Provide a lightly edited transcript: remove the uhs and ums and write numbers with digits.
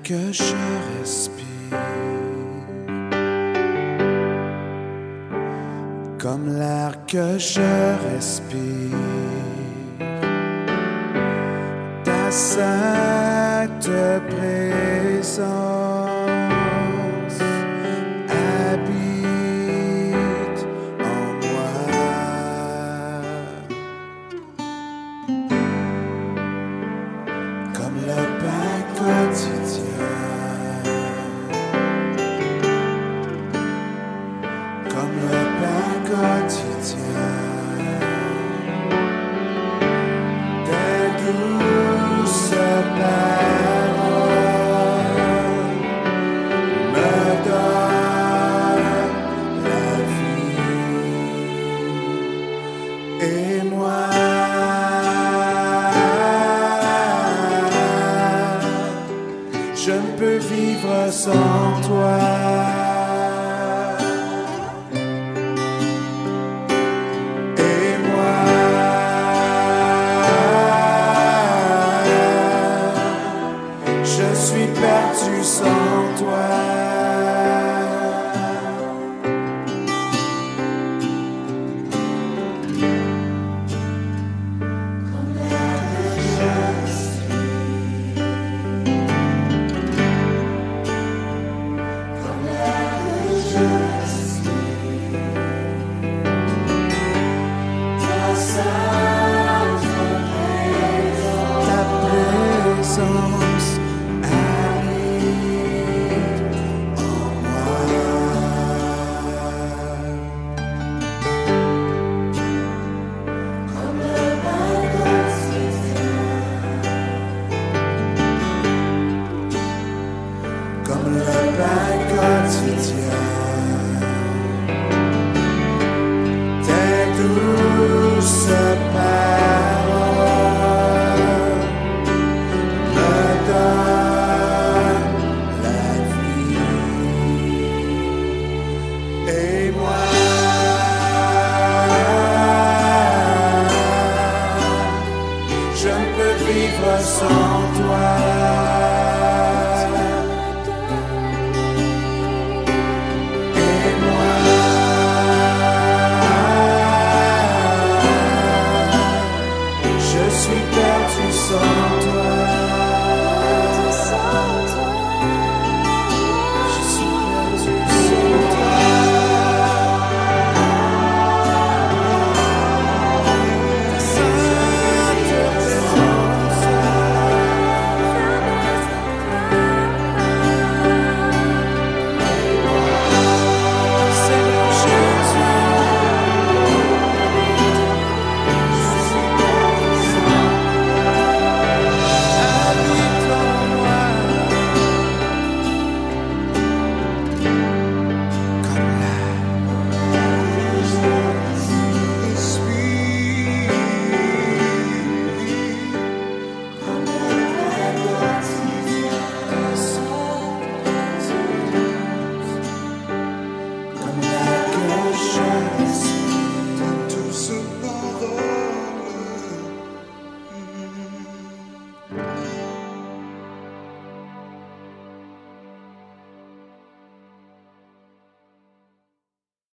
que je respire, comme l'air que je respire, ta sainte présence habite en moi, comme le pain quotidien, comme le pain quotidien, des douces paroles me donnent la vie. Et moi, je ne peux vivre sans toi. Et moi, je suis perdu sans toi. Ta présence habite en moi, comme le pain quotidien, comme le pain quotidien, tes douces paroles me donnent la vie. Et moi, je ne peux vivre sans toi.